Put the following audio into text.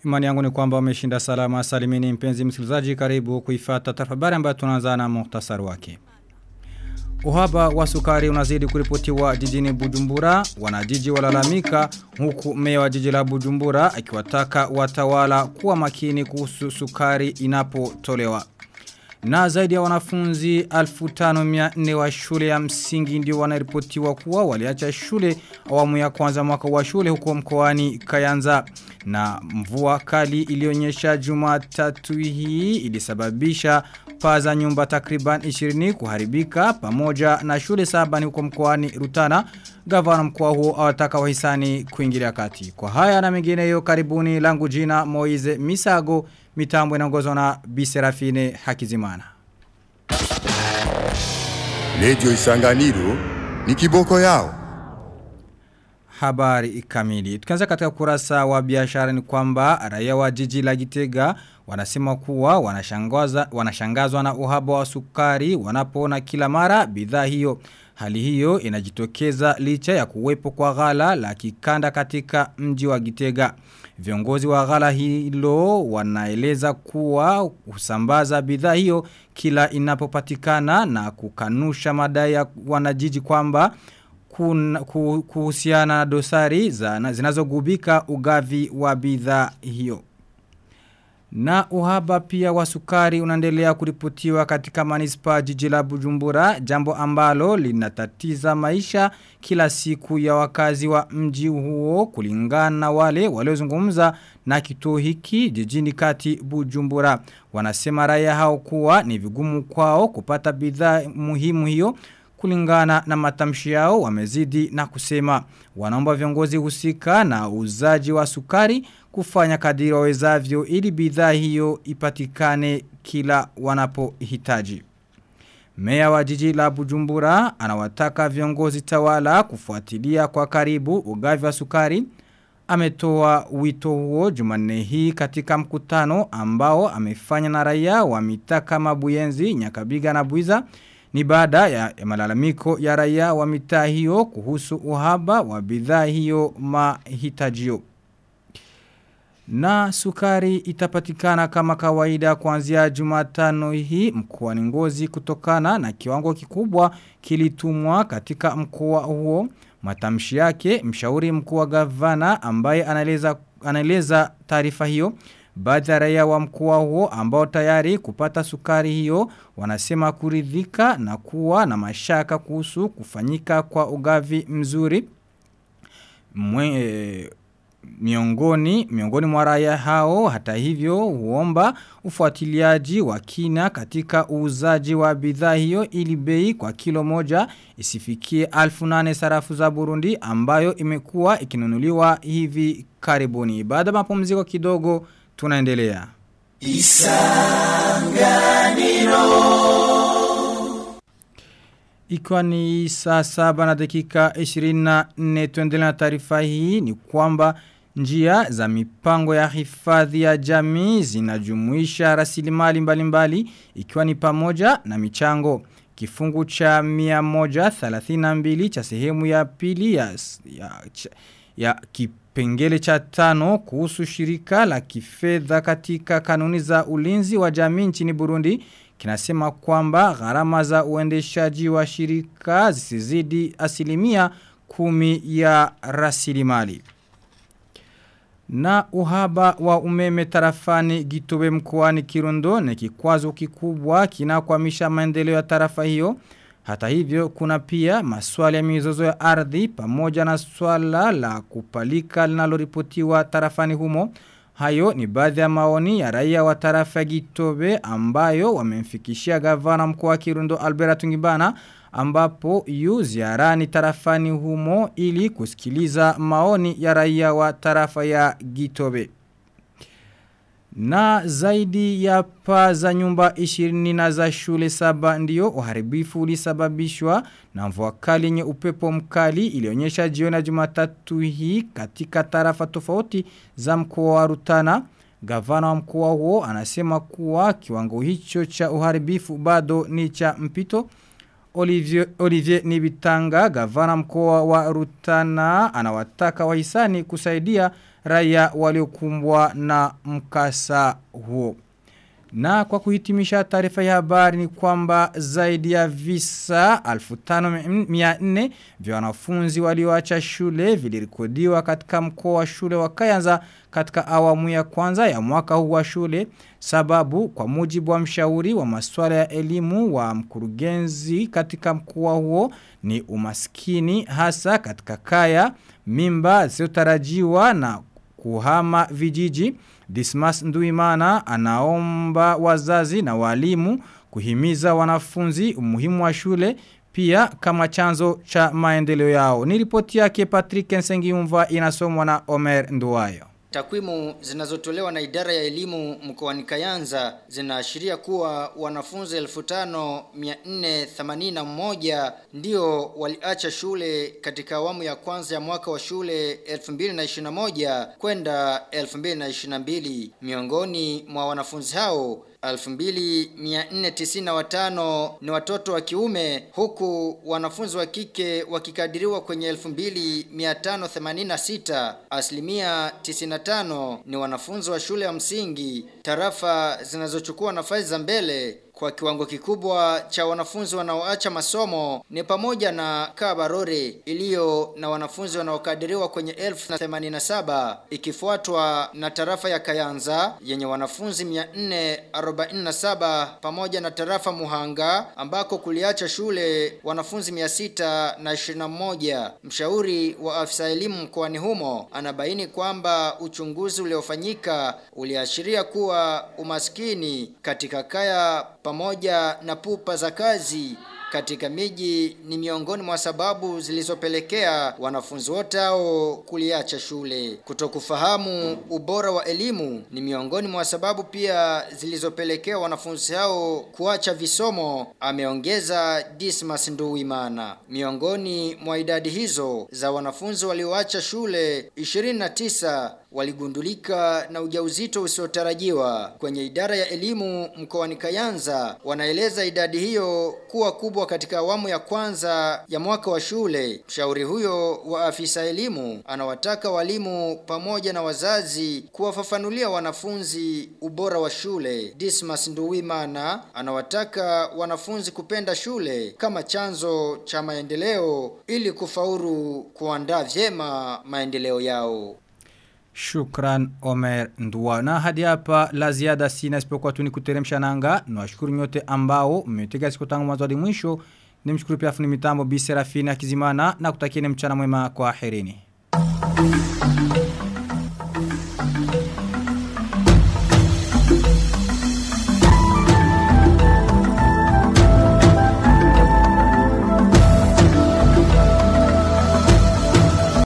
Imani yangu ni kwamba umeshinda salama salimini mpenzi msikilizaji, karibu kuifuata taarifa habari ambayo tunaanza na muhtasari wake. Uhaba wa sukari unazidi kuripotiwa jijini Bujumbura, wanajiji walalamika huku meya wa jiji la Bujumbura akiwataka watawala kuwa makini kuhusu sukari inapotolewa. Na zaidi ya wanafunzi 1500 wa shule ya msingi ndio wanaripotiwa kuwa waliacha shule awamu ya kwanza mwaka wa shule huko mkoani Kayanza. Na mvua kali ilionyesha Jumatatu hii ilisababisha paa za nyumba takriban 20 kuharibika pamoja na shule 7 huko mkoani Rutana. Gavana mkoa huo awataka wahisani kuingilia kati. Kwa haya na mengineyo karibuni, langu jina Moize Misago, mitambo inaongozwa na Bi Serafine Hakizimana. Radio Isanganiro ni kiboko yao. Habari kamili. Tukianza katika kurasa wa biashara ni kwamba raia wa jiji la Gitega wanasema kuwa wanashangazwa na uhaba wa sukari wanapoona kila mara bidhaa hiyo. Hali hiyo inajitokeza licha ya kuwepo kwa ghala la kikanda katika mji wa Gitega. Viongozi wa ghala hilo wanaeleza kuwa usambaza bidhaa hiyo kila inapopatikana na kukanusha madai ya wanajiji kwamba kuhusiana na dosari zinazogubika ugavi wa bidhaa hiyo. Na uhaba pia wa sukari unaendelea kuripotiwa katika manispa jiji la Bujumbura, jambo ambalo linatatiza maisha kila siku ya wakazi wa mji huo kulingana na wale waliozungumza na kituo hiki jijini kati Bujumbura. Wanasema raia hao kuwa ni vigumu kwao kupata bidhaa muhimu hiyo. Kulingana na matamshi yao wamezidi na kusema wanaomba viongozi husika na uzaji wa sukari kufanya kadiri wawezavyo ili bidhaa hiyo ipatikane kila wanapohitaji. Meya wa jiji la Bujumbura anawataka viongozi tawala kufuatilia kwa karibu ugavi wa sukari. Ametoa wito huo Jumanne hii katika mkutano ambao amefanya na raia wa mitaa kama Buyenzi, Nyakabiga na Buiza. Ni baada ya malalamiko ya raia wa mitaa hiyo kuhusu uhaba wa bidhaa hiyo mahitajio. Na sukari itapatikana kama kawaida kuanzia Jumatano hii mkoani Ngozi kutokana na kiwango kikubwa kilitumwa katika mkoa huo. Matamshi yake mshauri mkuu wa gavana ambaye anaeleza taarifa hiyo. Baadhi ya raia wa mkoa huo ambao tayari kupata sukari hiyo wanasema kuridhika na kuwa na mashaka kuhusu kufanyika kwa ugavi mzuri. Miongoni mwa raia hao hata hivyo huomba ufuatiliaji wa kina katika uuzaji wa bidhaa hiyo ili bei kwa kilo moja isifikie 1800 sarafu za Burundi ambayo imekuwa ikinunuliwa hivi karibuni. Baada ya mapumziko kidogo tunaendelea. Isanganiro. Ikiwa ni saa 7 na dakika 24 tuendelea na taarifa hii ni kwamba njia za mipango ya hifadhi ya jamii zinajumuisha rasilimali mbalimbali ikiwa ni pamoja na michango. Kifungu cha 132 cha sehemu ya pili ya kipengele cha 5 kuhusu shirika la kifedha katika kanuni za ulinzi wa jamii nchini Burundi kinasema kwamba gharama za uendeshaji wa shirika zisizidi 10% ya rasilimali. Na uhaba wa umeme tarafani Gitobe mkoani Kirundo ni kikwazo kikubwa kinakwamisha maendeleo ya tarafa hiyo. Hata hivyo kuna pia maswali ya mizozo ya ardhi pamoja na swala la kupalika linaloripotiwa tarafani humo. Hayo ni baadhi ya maoni ya raia wa tarafa Gitobe ambayo wamemfikishia gavana mkoa wa Kirundo Albert Tungibana ambapo yu ziarani tarafani humo ili kusikiliza maoni ya raia wa tarafa ya Gitobe. Na zaidi ya paa za nyumba 20 na za shule 7 ndio uharibifu ulisababishwa na mvua kali yenye upepo mkali ilionyesha jioni ya Jumatatu hii katika tarafa tofauti za mkoa wa Rutana. Gavana wa mkoa huo anasema kuwa kiwango hicho cha uharibifu bado ni cha mpito. Olivier Nibitanga, gavana mkoa wa Rutana, anawataka wahisani kusaidia raia waliokumbwa na mkasa huo. Na kwa kuhitimisha taarifa ya habari ni kwamba zaidi ya visa 1500 vya wanafunzi walioacha shule vilirikodiwa katika mkoa wa shule wa Kayanza katika awamu ya kwanza ya mwaka huu wa shule. Sababu kwa mujibu wa mshauri wa masuala ya elimu wa mkurugenzi katika mkoa huo ni umaskini hasa katika kaya, mimba zisizotarajiwa na kuhama vijiji. Dismas Nduimana anaomba wazazi na walimu kuhimiza wanafunzi umuhimu wa shule pia kama chanzo cha maendeleo yao. Ni ripoti yake Patrick Nsengiyumva inasomwa na Omer Nduwayo. Takwimu zinazotolewa na idara ya elimu mkoani Kayanza zinaashiria kuwa wanafunzi 5481 ndio waliacha shule katika awamu ya kwanza ya mwaka wa shule 2021 kwenda 2022. Miongoni mwa wanafunzi hao 2495 ni watoto wa kiume, huku wanafunzi wa kike wakikadiriwa kwenye 2586. Asilimia 95 ni wanafunzi wa shule ya msingi. Tarafa zinazochukua nafasi za mbele kwa kiwango kikubwa cha wanafunzi wanaoacha masomo ni pamoja na Kabarore iliyo na wanafunzi wanaokadiriwa kwenye 1087, ikifuatwa na tarafa ya Kayanza yenye wanafunzi 447 pamoja na tarafa Muhanga ambako kuliacha shule wanafunzi 621. Mshauri wa afisa elimu mkoani humo anabaini kwamba uchunguzi uliofanyika uliashiria kuwa umaskini katika kaya pamoja na pupa za kazi katika miji ni miongoni mwa sababu zilizopelekea wanafunzi wote hao kuliacha shule. Kutokufahamu ubora wa elimu ni miongoni mwa sababu pia zilizopelekea wanafunzi hao kuacha visomo, ameongeza Dismas Nduwimana. Miongoni mwa idadi hizo za wanafunzi walioacha shule 29 waligundulika na ujauzito usiotarajiwa. Kwenye idara ya elimu mkoani Kayanza wanaeleza idadi hiyo kuwa kubwa katika awamu ya kwanza ya mwaka wa shule. Mshauri huyo wa afisa elimu anawataka walimu pamoja na wazazi kuwafafanulia wanafunzi ubora wa shule. Dismas Nduwimana anawataka wanafunzi kupenda shule kama chanzo cha maendeleo ili kufaulu kuandaa vyema maendeleo yao. Shukran Omer Nduwa. Na hadi hapa la ziada sina isipokuwa tu ni kuteremsha nanga. Nawashukuru nyote ambao mmetega siku tangu mwanzo hadi mwisho. Nimshukuru pia fundi mitambo Bi Serafina Kizimana na kutakieni mchana mwema kwa herini.